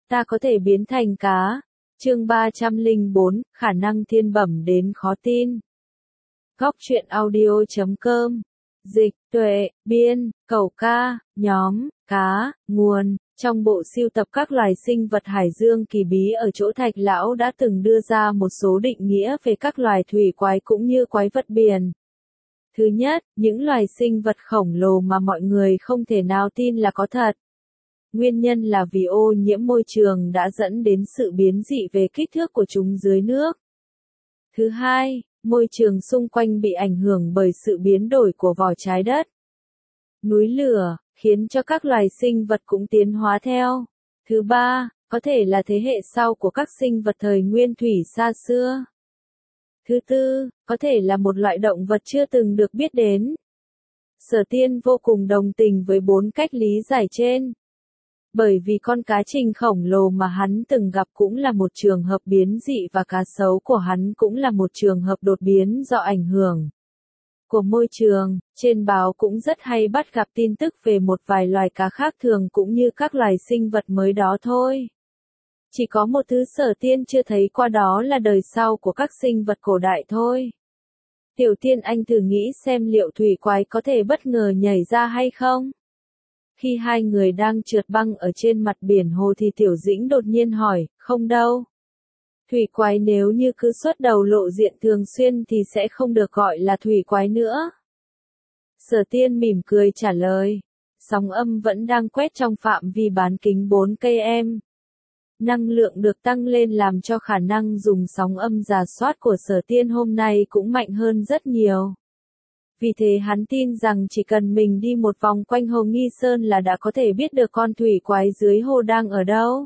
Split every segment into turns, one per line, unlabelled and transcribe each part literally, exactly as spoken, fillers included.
Ta có thể biến thành cá. Chương ba trăm lẻ bốn, khả năng thiên bẩm đến khó tin. Góc truyện audio chấm com. Dịch, tuệ, biên, cẩu ca, nhóm, cá, nguồn. Trong bộ sưu tập các loài sinh vật hải dương kỳ bí ở chỗ Thạch Lão đã từng đưa ra một số định nghĩa về các loài thủy quái cũng như quái vật biển. Thứ nhất, những loài sinh vật khổng lồ mà mọi người không thể nào tin là có thật. Nguyên nhân là vì ô nhiễm môi trường đã dẫn đến sự biến dị về kích thước của chúng dưới nước. Thứ hai, môi trường xung quanh bị ảnh hưởng bởi sự biến đổi của vỏ trái đất. Núi lửa, khiến cho các loài sinh vật cũng tiến hóa theo. Thứ ba, có thể là thế hệ sau của các sinh vật thời nguyên thủy xa xưa. Thứ tư, có thể là một loại động vật chưa từng được biết đến. Sở Tiên vô cùng đồng tình với bốn cách lý giải trên. Bởi vì con cá trình khổng lồ mà hắn từng gặp cũng là một trường hợp biến dị và cá sấu của hắn cũng là một trường hợp đột biến do ảnh hưởng của môi trường. Trên báo cũng rất hay bắt gặp tin tức về một vài loài cá khác thường cũng như các loài sinh vật mới đó thôi. Chỉ có một thứ Sở Tiên chưa thấy qua, đó là đời sau của các sinh vật cổ đại thôi. Tiểu Tiên, anh thử nghĩ xem liệu thủy quái có thể bất ngờ nhảy ra hay không? Khi hai người đang trượt băng ở trên mặt biển hồ thì Tiểu Dĩnh đột nhiên hỏi, không đâu. Thủy quái nếu như cứ xuất đầu lộ diện thường xuyên thì sẽ không được gọi là thủy quái nữa. Sở Tiên mỉm cười trả lời, sóng âm vẫn đang quét trong phạm vi bán kính bốn cây em. Năng lượng được tăng lên làm cho khả năng dùng sóng âm rà soát của Sở Tiên hôm nay cũng mạnh hơn rất nhiều. Vì thế hắn tin rằng chỉ cần mình đi một vòng quanh hồ Nghi Sơn là đã có thể biết được con thủy quái dưới hồ đang ở đâu.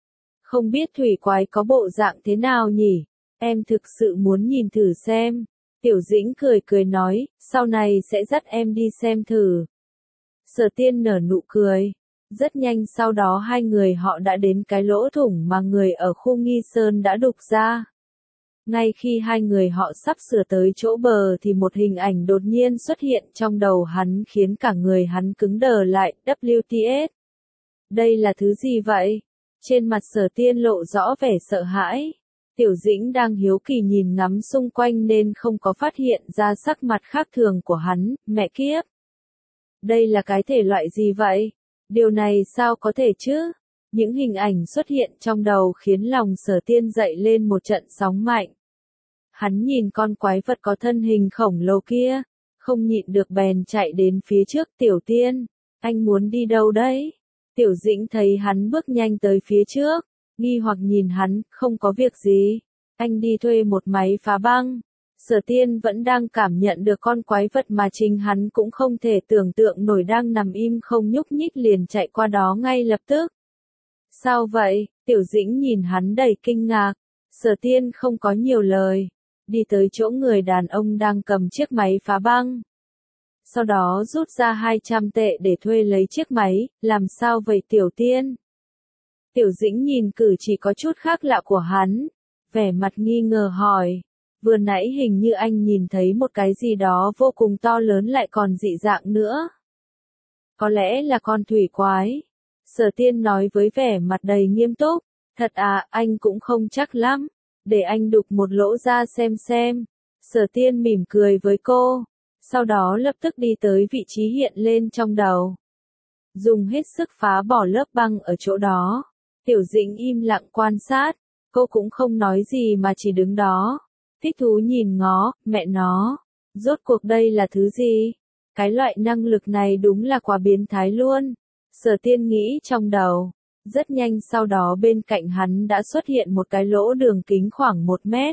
Không biết thủy quái có bộ dạng thế nào nhỉ? Em thực sự muốn nhìn thử xem. Tiểu Dĩnh cười cười nói, sau này sẽ dắt em đi xem thử. Sở Tiên nở nụ cười. Rất nhanh sau đó hai người họ đã đến cái lỗ thủng mà người ở khu Nghi Sơn đã đục ra. Ngay khi hai người họ sắp sửa tới chỗ bờ thì một hình ảnh đột nhiên xuất hiện trong đầu hắn khiến cả người hắn cứng đờ lại. vê kép tê. Đây là thứ gì vậy? Trên mặt Sở Tiên lộ rõ vẻ sợ hãi. Tiểu Dĩnh đang hiếu kỳ nhìn ngắm xung quanh nên không có phát hiện ra sắc mặt khác thường của hắn. Mẹ kiếp! Đây là cái thể loại gì vậy? Điều này sao có thể chứ? Những hình ảnh xuất hiện trong đầu khiến lòng Sở Tiên dậy lên một trận sóng mạnh. Hắn nhìn con quái vật có thân hình khổng lồ kia, không nhịn được bèn chạy đến phía trước. Tiểu Tiên, anh muốn đi đâu đấy? Tiểu Dĩnh thấy hắn bước nhanh tới phía trước, nghi hoặc nhìn hắn, không có việc gì. Anh đi thuê một máy phá băng. Sở Tiên vẫn đang cảm nhận được con quái vật mà chính hắn cũng không thể tưởng tượng nổi đang nằm im không nhúc nhích liền chạy qua đó ngay lập tức. Sao vậy? Tiểu Dĩnh nhìn hắn đầy kinh ngạc. Sở Tiên không có nhiều lời. Đi tới chỗ người đàn ông đang cầm chiếc máy phá băng. Sau đó rút ra hai trăm tệ để thuê lấy chiếc máy. Làm sao vậy Tiểu Tiên? Tiểu Dĩnh nhìn cử chỉ có chút khác lạ của hắn, vẻ mặt nghi ngờ hỏi. Vừa nãy hình như anh nhìn thấy một cái gì đó vô cùng to lớn lại còn dị dạng nữa. Có lẽ là con thủy quái. Sở Tiên nói với vẻ mặt đầy nghiêm túc. Thật à, anh cũng không chắc lắm. Để anh đục một lỗ ra xem xem. Sở Tiên mỉm cười với cô. Sau đó lập tức đi tới vị trí hiện lên trong đầu. Dùng hết sức phá bỏ lớp băng ở chỗ đó. Tiểu Dĩnh im lặng quan sát. Cô cũng không nói gì mà chỉ đứng đó. Thích thú nhìn ngó, mẹ nó. Rốt cuộc đây là thứ gì? Cái loại năng lực này đúng là quá biến thái luôn. Sở Tiên nghĩ trong đầu. Rất nhanh sau đó bên cạnh hắn đã xuất hiện một cái lỗ đường kính khoảng một mét.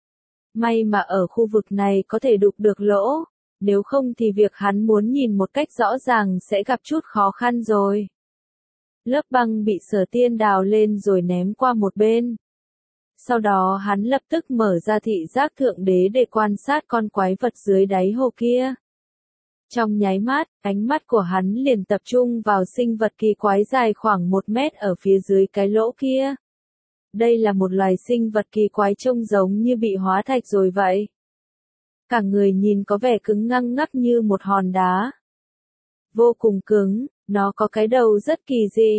May mà ở khu vực này có thể đục được lỗ. Nếu không thì việc hắn muốn nhìn một cách rõ ràng sẽ gặp chút khó khăn rồi. Lớp băng bị Sở Tiên đào lên rồi ném qua một bên. Sau đó hắn lập tức mở ra thị giác thượng đế để quan sát con quái vật dưới đáy hồ kia. Trong nháy mắt, ánh mắt của hắn liền tập trung vào sinh vật kỳ quái dài khoảng một mét ở phía dưới cái lỗ kia. Đây là một loài sinh vật kỳ quái trông giống như bị hóa thạch rồi vậy. Cả người nhìn có vẻ cứng ngắc ngắc như một hòn đá. Vô cùng cứng, nó có cái đầu rất kỳ dị.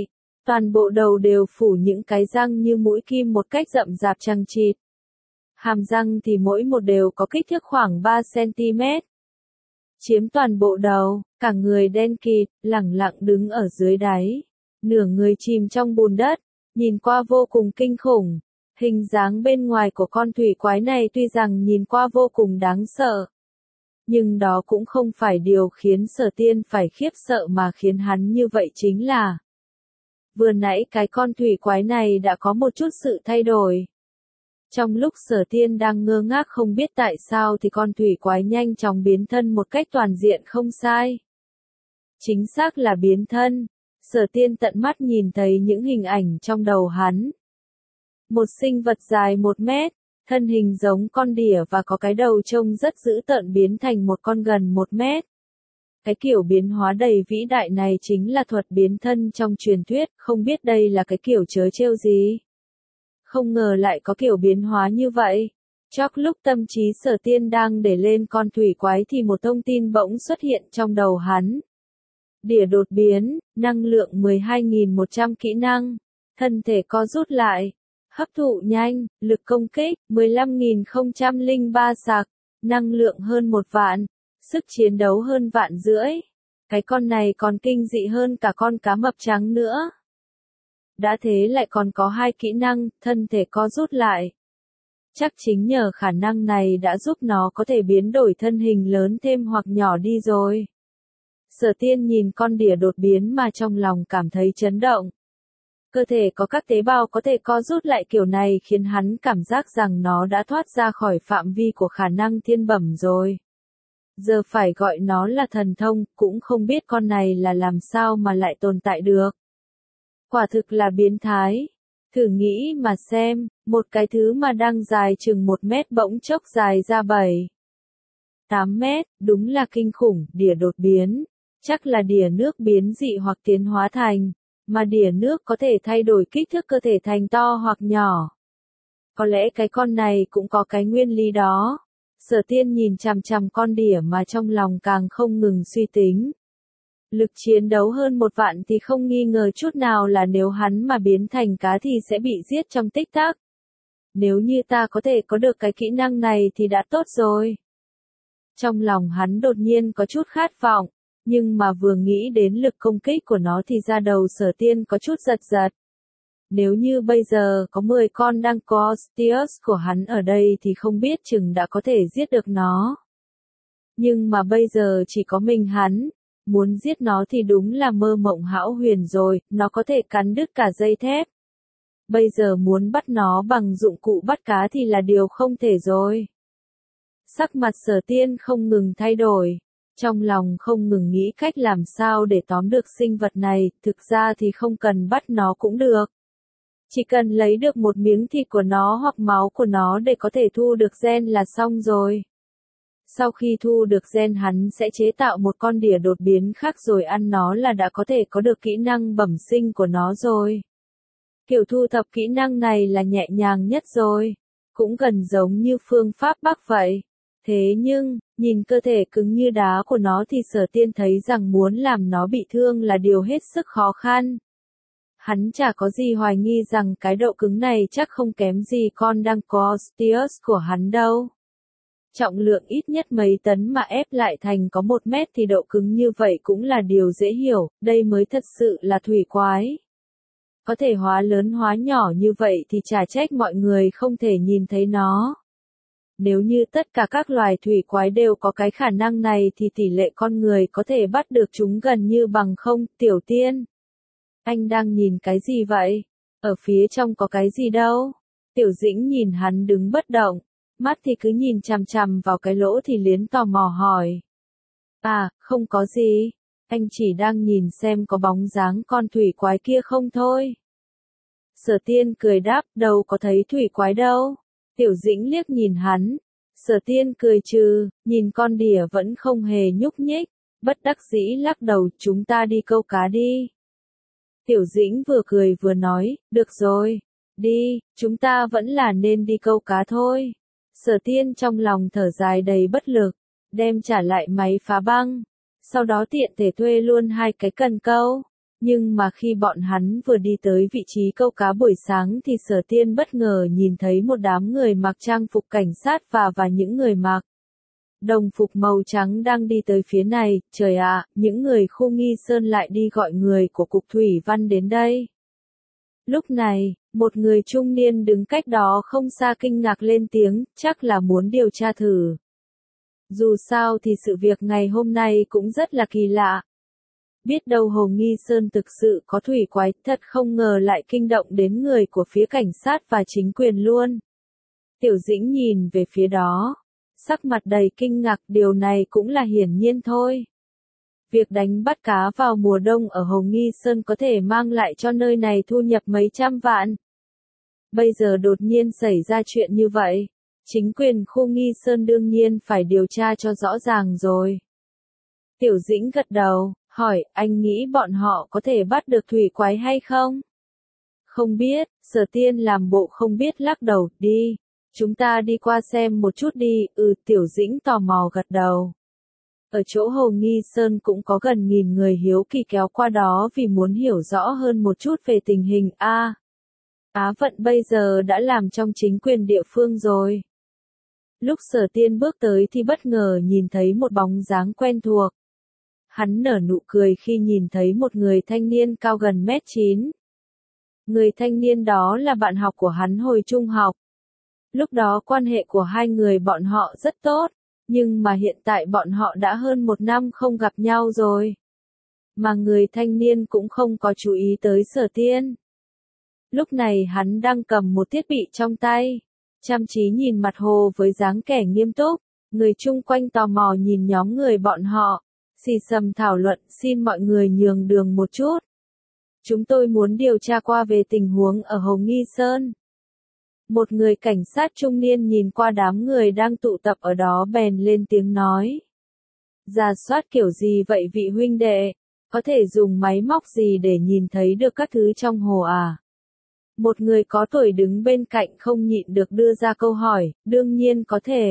Toàn bộ đầu đều phủ những cái răng như mũi kim một cách rậm rạp chằng chịt. Hàm răng thì mỗi một đều có kích thước khoảng ba xăng-ti-mét. Chiếm toàn bộ đầu, cả người đen kịt, lẳng lặng đứng ở dưới đáy. Nửa người chìm trong bùn đất, nhìn qua vô cùng kinh khủng. Hình dáng bên ngoài của con thủy quái này tuy rằng nhìn qua vô cùng đáng sợ. Nhưng đó cũng không phải điều khiến Sở Tiên phải khiếp sợ mà khiến hắn như vậy chính là vừa nãy cái con thủy quái này đã có một chút sự thay đổi. Trong lúc Sở Tiên đang ngơ ngác không biết tại sao thì con thủy quái nhanh chóng biến thân một cách toàn diện không sai. Chính xác là biến thân. Sở Tiên tận mắt nhìn thấy những hình ảnh trong đầu hắn. Một sinh vật dài một mét, thân hình giống con đỉa và có cái đầu trông rất dữ tợn biến thành một con gần một mét. Cái kiểu biến hóa đầy vĩ đại này chính là thuật biến thân trong truyền thuyết, không biết đây là cái kiểu trớ trêu gì. Không ngờ lại có kiểu biến hóa như vậy. Chốc lúc tâm trí Sở Tiên đang để lên con thủy quái thì một thông tin bỗng xuất hiện trong đầu hắn. Đỉa đột biến, năng lượng mười hai nghìn một trăm kỹ năng, thân thể co rút lại, hấp thụ nhanh, lực công kích, mười lăm nghìn không trăm lẻ ba sạc, năng lượng hơn một vạn, sức chiến đấu hơn vạn rưỡi. Cái con này còn kinh dị hơn cả con cá mập trắng nữa. Đã thế lại còn có hai kỹ năng, thân thể co rút lại. Chắc chính nhờ khả năng này đã giúp nó có thể biến đổi thân hình lớn thêm hoặc nhỏ đi rồi. Sở Tiên nhìn con đỉa đột biến mà trong lòng cảm thấy chấn động. Cơ thể có các tế bào có thể co rút lại kiểu này khiến hắn cảm giác rằng nó đã thoát ra khỏi phạm vi của khả năng thiên bẩm rồi. Giờ phải gọi nó là thần thông, cũng không biết con này là làm sao mà lại tồn tại được. Quả thực là biến thái. Thử nghĩ mà xem, một cái thứ mà đang dài chừng một mét bỗng chốc dài ra bảy, tám mét, đúng là kinh khủng, đỉa đột biến. Chắc là đỉa nước biến dị hoặc tiến hóa thành, mà đỉa nước có thể thay đổi kích thước cơ thể thành to hoặc nhỏ. Có lẽ cái con này cũng có cái nguyên lý đó. Sở Tiên nhìn chằm chằm con đỉa mà trong lòng càng không ngừng suy tính. Lực chiến đấu hơn một vạn thì không nghi ngờ chút nào là nếu hắn mà biến thành cá thì sẽ bị giết trong tích tắc. Nếu như ta có thể có được cái kỹ năng này thì đã tốt rồi. Trong lòng hắn đột nhiên có chút khát vọng, nhưng mà vừa nghĩ đến lực công kích của nó thì da đầu Sở Tiên có chút giật giật. Nếu như bây giờ có mười con đang có Stius của hắn ở đây thì không biết chừng đã có thể giết được nó. Nhưng mà bây giờ chỉ có mình hắn, muốn giết nó thì đúng là mơ mộng hão huyền rồi, nó có thể cắn đứt cả dây thép. Bây giờ muốn bắt nó bằng dụng cụ bắt cá thì là điều không thể rồi. Sắc mặt Sở Tiên không ngừng thay đổi. Trong lòng không ngừng nghĩ cách làm sao để tóm được sinh vật này, thực ra thì không cần bắt nó cũng được. Chỉ cần lấy được một miếng thịt của nó hoặc máu của nó để có thể thu được gen là xong rồi. Sau khi thu được gen hắn sẽ chế tạo một con đỉa đột biến khác rồi ăn nó là đã có thể có được kỹ năng bẩm sinh của nó rồi. Kiểu thu thập kỹ năng này là nhẹ nhàng nhất rồi. Cũng gần giống như phương pháp Bắc vậy. Thế nhưng, nhìn cơ thể cứng như đá của nó thì Sở Tiên thấy rằng muốn làm nó bị thương là điều hết sức khó khăn. Hắn chả có gì hoài nghi rằng cái độ cứng này chắc không kém gì con đang có Stius của hắn đâu. Trọng lượng ít nhất mấy tấn mà ép lại thành có một mét thì độ cứng như vậy cũng là điều dễ hiểu, đây mới thật sự là thủy quái. Có thể hóa lớn hóa nhỏ như vậy thì chả trách mọi người không thể nhìn thấy nó. Nếu như tất cả các loài thủy quái đều có cái khả năng này thì tỷ lệ con người có thể bắt được chúng gần như bằng không. Tiểu Tiên, anh đang nhìn cái gì vậy? Ở phía trong có cái gì đâu? Tiểu Dĩnh nhìn hắn đứng bất động, mắt thì cứ nhìn chằm chằm vào cái lỗ thì liến tò mò hỏi. À, không có gì, anh chỉ đang nhìn xem có bóng dáng con thủy quái kia không thôi. Sở Tiên cười đáp, đâu có thấy thủy quái đâu. Tiểu Dĩnh liếc nhìn hắn. Sở Tiên cười trừ, nhìn con đỉa vẫn không hề nhúc nhích, bất đắc dĩ lắc đầu, chúng ta đi câu cá đi. Tiểu Dĩnh vừa cười vừa nói, được rồi, đi, chúng ta vẫn là nên đi câu cá thôi. Sở Tiên trong lòng thở dài đầy bất lực, đem trả lại máy phá băng, sau đó tiện thể thuê luôn hai cái cần câu. Nhưng mà khi bọn hắn vừa đi tới vị trí câu cá buổi sáng thì Sở Tiên bất ngờ nhìn thấy một đám người mặc trang phục cảnh sát và và những người mặc đồng phục màu trắng đang đi tới phía này. Trời ạ, những người khu Nghi Sơn lại đi gọi người của Cục Thủy Văn đến đây. Lúc này, một người trung niên đứng cách đó không xa kinh ngạc lên tiếng, chắc là muốn điều tra thử. Dù sao thì sự việc ngày hôm nay cũng rất là kỳ lạ. Biết đâu Hồ Nghi Sơn thực sự có thủy quái, thật không ngờ lại kinh động đến người của phía cảnh sát và chính quyền luôn. Tiểu Dĩnh nhìn về phía đó, sắc mặt đầy kinh ngạc, điều này cũng là hiển nhiên thôi. Việc đánh bắt cá vào mùa đông ở Hồ Nghi Sơn có thể mang lại cho nơi này thu nhập mấy trăm vạn. Bây giờ đột nhiên xảy ra chuyện như vậy, chính quyền khu Nghi Sơn đương nhiên phải điều tra cho rõ ràng rồi. Tiểu Dĩnh gật đầu, hỏi, anh nghĩ bọn họ có thể bắt được thủy quái hay không? Không biết, Sở Tiên làm bộ không biết lắc đầu, đi. Chúng ta đi qua xem một chút đi, ừ, Tiểu Dĩnh tò mò gật đầu. Ở chỗ Hồ Nghi Sơn cũng có gần nghìn người hiếu kỳ kéo qua đó vì muốn hiểu rõ hơn một chút về tình hình A. Á Vận bây giờ đã làm trong chính quyền địa phương rồi. Lúc Sở Tiên bước tới thì bất ngờ nhìn thấy một bóng dáng quen thuộc. Hắn nở nụ cười khi nhìn thấy một người thanh niên cao gần mét chín. Người thanh niên đó là bạn học của hắn hồi trung học. Lúc đó quan hệ của hai người bọn họ rất tốt, nhưng mà hiện tại bọn họ đã hơn một năm không gặp nhau rồi. Mà người thanh niên cũng không có chú ý tới Sở Tiên. Lúc này hắn đang cầm một thiết bị trong tay, chăm chí nhìn mặt Hồ với dáng kẻ nghiêm túc. Người chung quanh tò mò nhìn nhóm người bọn họ, xì xầm thảo luận, xin mọi người nhường đường một chút. Chúng tôi muốn điều tra qua về tình huống ở Hồ Nghi Sơn. Một người cảnh sát trung niên nhìn qua đám người đang tụ tập ở đó bèn lên tiếng nói. Rà soát kiểu gì vậy vị huynh đệ? Có thể dùng máy móc gì để nhìn thấy được các thứ trong hồ à? Một người có tuổi đứng bên cạnh không nhịn được đưa ra câu hỏi, đương nhiên có thể.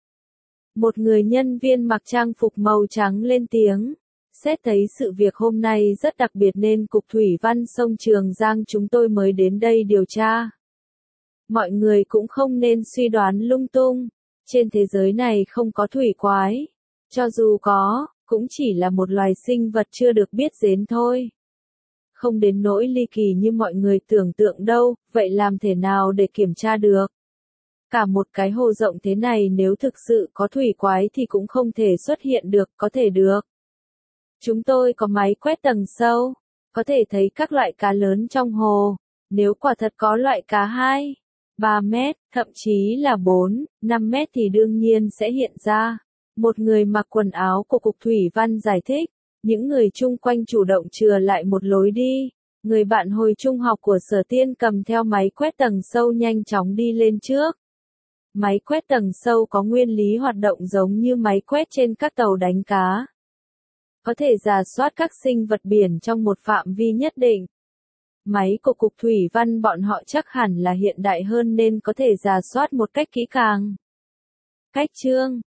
Một người nhân viên mặc trang phục màu trắng lên tiếng. Xét thấy sự việc hôm nay rất đặc biệt nên Cục Thủy Văn sông Trường Giang chúng tôi mới đến đây điều tra. Mọi người cũng không nên suy đoán lung tung. Trên thế giới này không có thủy quái. Cho dù có, cũng chỉ là một loài sinh vật chưa được biết đến thôi. Không đến nỗi ly kỳ như mọi người tưởng tượng đâu, vậy làm thế nào để kiểm tra được? Cả một cái hồ rộng thế này nếu thực sự có thủy quái thì cũng không thể xuất hiện được, có thể được. Chúng tôi có máy quét tầng sâu, có thể thấy các loại cá lớn trong hồ. Nếu quả thật có loại cá hai, ba mét, thậm chí là bốn, năm mét thì đương nhiên sẽ hiện ra. Một người mặc quần áo của Cục Thủy Văn giải thích, những người chung quanh chủ động chừa lại một lối đi. Người bạn hồi trung học của Sở Tiên cầm theo máy quét tầng sâu nhanh chóng đi lên trước. Máy quét tầng sâu có nguyên lý hoạt động giống như máy quét trên các tàu đánh cá. Có thể rà soát các sinh vật biển trong một phạm vi nhất định. Máy của Cục Thủy Văn bọn họ chắc hẳn là hiện đại hơn nên có thể rà soát một cách kỹ càng. Cách chương